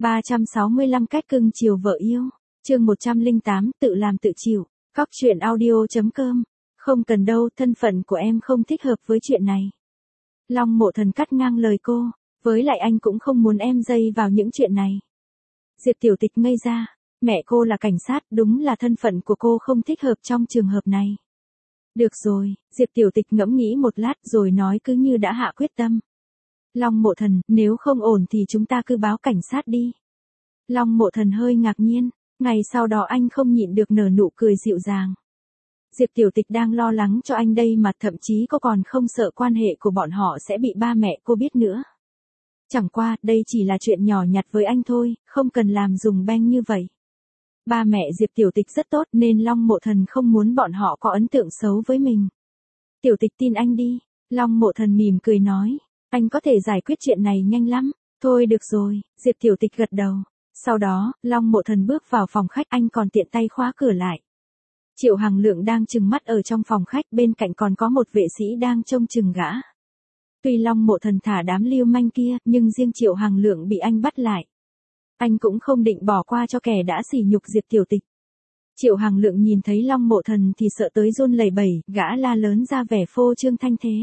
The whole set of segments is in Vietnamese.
365 cách cưng chiều vợ yêu. Chương 108, tự làm tự chịu. Cóc truyện audio.com. Không cần đâu, thân phận của em không thích hợp với chuyện này. Long Mộ Thần cắt ngang lời cô, với lại anh cũng không muốn em dây vào những chuyện này. Diệp Tiểu Tịch ngây ra, mẹ cô là cảnh sát, đúng là thân phận của cô không thích hợp trong trường hợp này. Được rồi, Diệp Tiểu Tịch ngẫm nghĩ một lát rồi nói cứ như đã hạ quyết tâm. Long Mộ Thần, nếu không ổn thì chúng ta cứ báo cảnh sát đi. Long Mộ Thần hơi ngạc nhiên, ngày sau đó anh không nhịn được nở nụ cười dịu dàng. Diệp Tiểu Tịch đang lo lắng cho anh đây mà thậm chí cô còn không sợ quan hệ của bọn họ sẽ bị ba mẹ cô biết nữa. Chẳng qua, đây chỉ là chuyện nhỏ nhặt với anh thôi, không cần làm dùng beng như vậy. Ba mẹ Diệp Tiểu Tịch rất tốt nên Long Mộ Thần không muốn bọn họ có ấn tượng xấu với mình. Tiểu Tịch tin anh đi, Long Mộ Thần mỉm cười nói, anh có thể giải quyết chuyện này nhanh lắm. Thôi được rồi, Diệp Tiểu Tịch gật đầu. Sau đó, Long Mộ Thần bước vào phòng khách, anh còn tiện tay khóa cửa lại. Triệu Hằng Lượng đang trừng mắt ở trong phòng khách, bên cạnh còn có một vệ sĩ đang trông chừng gã. Tuy Long Mộ Thần thả đám lưu manh kia, nhưng riêng Triệu Hằng Lượng bị anh bắt lại. Anh cũng không định bỏ qua cho kẻ đã sỉ nhục Diệp Tiểu Tịch. Triệu Hằng Lượng nhìn thấy Long Mộ Thần thì sợ tới run lẩy bẩy, gã la lớn ra vẻ phô trương thanh thế.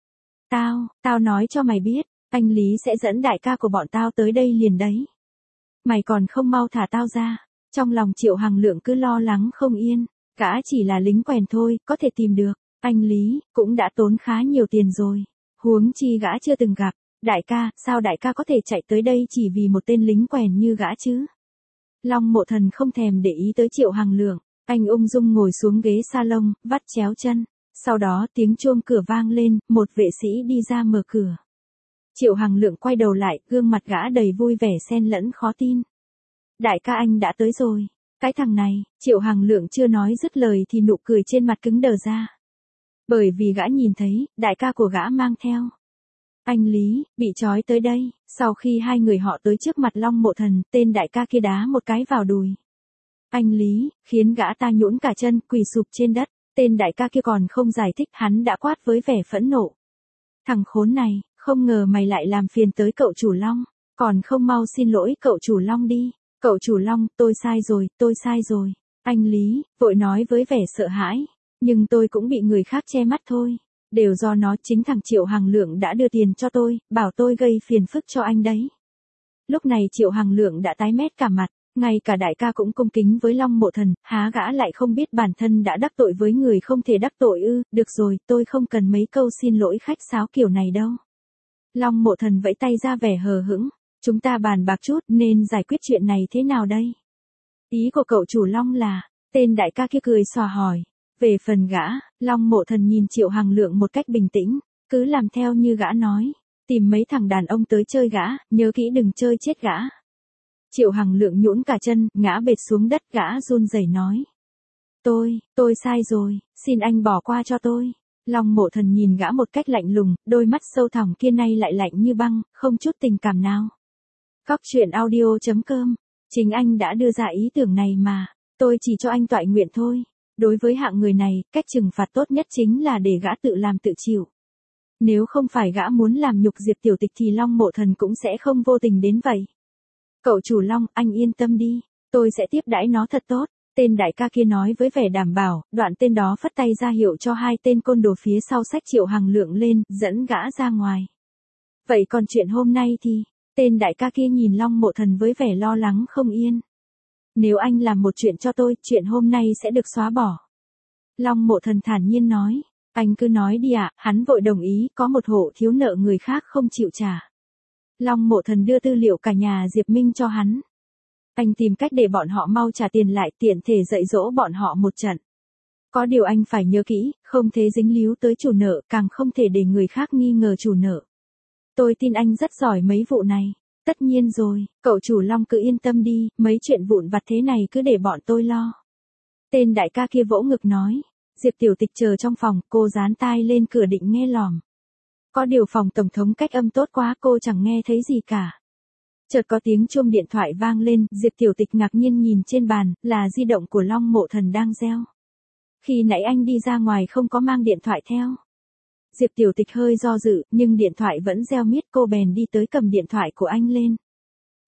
Tao nói cho mày biết, anh Lý sẽ dẫn đại ca của bọn tao tới đây liền đấy. Mày còn không mau thả tao ra. Trong lòng Triệu Hằng Lượng cứ lo lắng không yên, gã chỉ là lính quèn thôi, có thể tìm được. Anh Lý, cũng đã tốn khá nhiều tiền rồi. Huống chi gã chưa từng gặp. Đại ca, sao đại ca có thể chạy tới đây chỉ vì một tên lính quèn như gã chứ? Long Mộ Thần không thèm để ý tới Triệu Hằng Lượng, anh ung dung ngồi xuống ghế salon, vắt chéo chân. Sau đó tiếng chuông cửa vang lên, một vệ sĩ đi ra mở cửa. Triệu Hằng Lượng quay đầu lại, gương mặt gã đầy vui vẻ xen lẫn khó tin. Đại ca anh đã tới rồi. Cái thằng này, Triệu Hằng Lượng chưa nói dứt lời thì nụ cười trên mặt cứng đờ ra. Bởi vì gã nhìn thấy, đại ca của gã mang theo. Anh Lý, bị trói tới đây. Sau khi hai người họ tới trước mặt Long Mộ Thần, tên đại ca kia đá một cái vào đùi. Anh Lý, khiến gã ta nhũn cả chân, quỳ sụp trên đất. Tên đại ca kia còn không giải thích, hắn đã quát với vẻ phẫn nộ. Thằng khốn này, không ngờ mày lại làm phiền tới cậu chủ Long, còn không mau xin lỗi cậu chủ Long đi. Cậu chủ Long, tôi sai rồi. Anh Lý, vội nói với vẻ sợ hãi, nhưng tôi cũng bị người khác che mắt thôi. Đều do nó, chính thằng Triệu Hằng Lượng đã đưa tiền cho tôi, bảo tôi gây phiền phức cho anh đấy. Lúc này Triệu Hằng Lượng đã tái mét cả mặt, ngay cả đại ca cũng cung kính với Long Mộ Thần, há gã lại không biết bản thân đã đắc tội với người không thể đắc tội ư? Được rồi, tôi không cần mấy câu xin lỗi khách sáo kiểu này đâu. Long Mộ Thần vẫy tay ra vẻ hờ hững, chúng ta bàn bạc chút nên giải quyết chuyện này thế nào đây? Ý của cậu chủ Long là, tên đại ca kia cười xòa hỏi. Về phần gã, Long Mộ Thần nhìn Triệu Hằng Lượng một cách bình tĩnh, cứ làm theo như gã nói, tìm mấy thằng đàn ông tới chơi gã, nhớ kỹ đừng chơi chết gã. Triệu Hằng Lượng nhũn cả chân, ngã bệt xuống đất, gã run rẩy nói. Tôi sai rồi, xin anh bỏ qua cho tôi. Long Mộ Thần nhìn gã một cách lạnh lùng, đôi mắt sâu thẳm kia nay lại lạnh như băng, không chút tình cảm nào. Cóc truyện audio.com. Chính anh đã đưa ra ý tưởng này mà, tôi chỉ cho anh toại nguyện thôi. Đối với hạng người này, cách trừng phạt tốt nhất chính là để gã tự làm tự chịu. Nếu không phải gã muốn làm nhục Diệp Tiểu Tịch thì Long Mộ Thần cũng sẽ không vô tình đến vậy. Cậu chủ Long, anh yên tâm đi, tôi sẽ tiếp đãi nó thật tốt. Tên đại ca kia nói với vẻ đảm bảo, đoạn tên đó phất tay ra hiệu cho hai tên côn đồ phía sau xách Triệu Hằng Lượng lên, dẫn gã ra ngoài. Vậy còn chuyện hôm nay thì, tên đại ca kia nhìn Long Mộ Thần với vẻ lo lắng không yên. Nếu anh làm một chuyện cho tôi, chuyện hôm nay sẽ được xóa bỏ. Long Mộ Thần thản nhiên nói, anh cứ nói đi ạ. Hắn vội đồng ý, có một hộ thiếu nợ người khác không chịu trả. Long Mộ Thần đưa tư liệu cả nhà Diệp Minh cho hắn. Anh tìm cách để bọn họ mau trả tiền lại, tiện thể dạy dỗ bọn họ một trận. Có điều anh phải nhớ kỹ, không thể dính líu tới chủ nợ, càng không thể để người khác nghi ngờ chủ nợ. Tôi tin anh rất giỏi mấy vụ này. Tất nhiên rồi, cậu chủ Long cứ yên tâm đi, mấy chuyện vụn vặt thế này cứ để bọn tôi lo. Tên đại ca kia vỗ ngực nói. Diệp Tiểu Tịch chờ trong phòng, cô dán tai lên cửa định nghe lỏm. Có điều phòng tổng thống cách âm tốt quá, cô chẳng nghe thấy gì cả. Chợt có tiếng chuông điện thoại vang lên, Diệp Tiểu Tịch ngạc nhiên nhìn trên bàn, là di động của Long Mộ Thần đang reo. Khi nãy anh đi ra ngoài không có mang điện thoại theo. Diệp Tiểu Tịch hơi do dự, nhưng điện thoại vẫn reo miết, cô bèn đi tới cầm điện thoại của anh lên.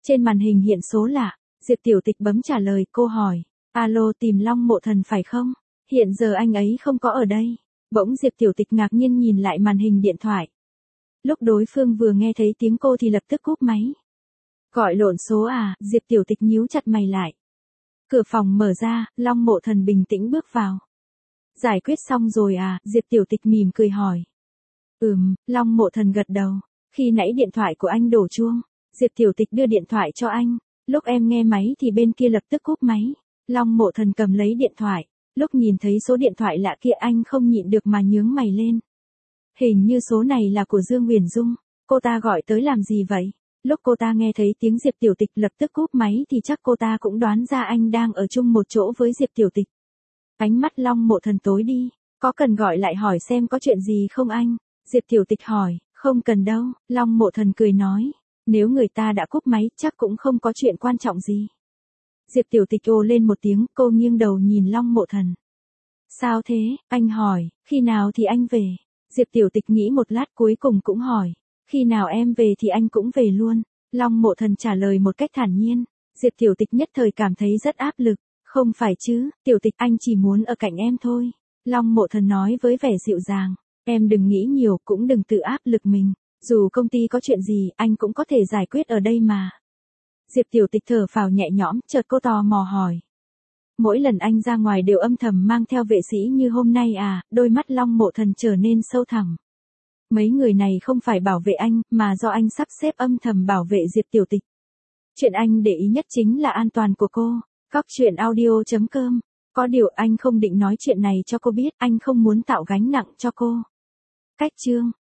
Trên màn hình hiện số lạ, Diệp Tiểu Tịch bấm trả lời, cô hỏi, alo, tìm Long Mộ Thần phải không? Hiện giờ anh ấy không có ở đây. Bỗng Diệp Tiểu Tịch ngạc nhiên nhìn lại màn hình điện thoại. Lúc đối phương vừa nghe thấy tiếng cô thì lập tức cúp máy. Gọi lộn số à? Diệp Tiểu Tịch nhíu chặt mày lại. Cửa phòng mở ra, Long Mộ Thần bình tĩnh bước vào. Giải quyết xong rồi à? Diệp Tiểu Tịch mỉm cười hỏi. Long Mộ Thần gật đầu. Khi nãy điện thoại của anh đổ chuông, Diệp Tiểu Tịch đưa điện thoại cho anh. Lúc em nghe máy thì bên kia lập tức cúp máy. Long Mộ Thần cầm lấy điện thoại. Lúc nhìn thấy số điện thoại lạ kia anh không nhịn được mà nhướng mày lên. Hình như số này là của Dương Huyền Dung. Cô ta gọi tới làm gì vậy? Lúc cô ta nghe thấy tiếng Diệp Tiểu Tịch lập tức cúp máy thì chắc cô ta cũng đoán ra anh đang ở chung một chỗ với Diệp Tiểu Tịch. Ánh mắt Long Mộ Thần tối đi. Có cần gọi lại hỏi xem có chuyện gì không anh? Diệp Tiểu Tịch hỏi. Không cần đâu. Long Mộ Thần cười nói. Nếu người ta đã cúp máy chắc cũng không có chuyện quan trọng gì. Diệp Tiểu Tịch ồ lên một tiếng, cô nghiêng đầu nhìn Long Mộ Thần. Sao thế? Anh hỏi. Khi nào thì anh về? Diệp Tiểu Tịch nghĩ một lát cuối cùng cũng hỏi. Khi nào em về thì anh cũng về luôn. Long Mộ Thần trả lời một cách thản nhiên. Diệp Tiểu Tịch nhất thời cảm thấy rất áp lực. Không phải chứ, Tiểu Tịch, anh chỉ muốn ở cạnh em thôi. Long Mộ Thần nói với vẻ dịu dàng. Em đừng nghĩ nhiều, cũng đừng tự áp lực mình. Dù công ty có chuyện gì, anh cũng có thể giải quyết ở đây mà. Diệp Tiểu Tịch thở phào nhẹ nhõm, chợt cô tò mò hỏi. Mỗi lần anh ra ngoài đều âm thầm mang theo vệ sĩ như hôm nay à? Đôi mắt Long Mộ Thần trở nên sâu thẳm. Mấy người này không phải bảo vệ anh, mà do anh sắp xếp âm thầm bảo vệ Diệp Tiểu Tịch. Chuyện anh để ý nhất chính là an toàn của cô. Cóc truyện audio.com. Có điều anh không định nói chuyện này cho cô biết, anh không muốn tạo gánh nặng cho cô. Cách chương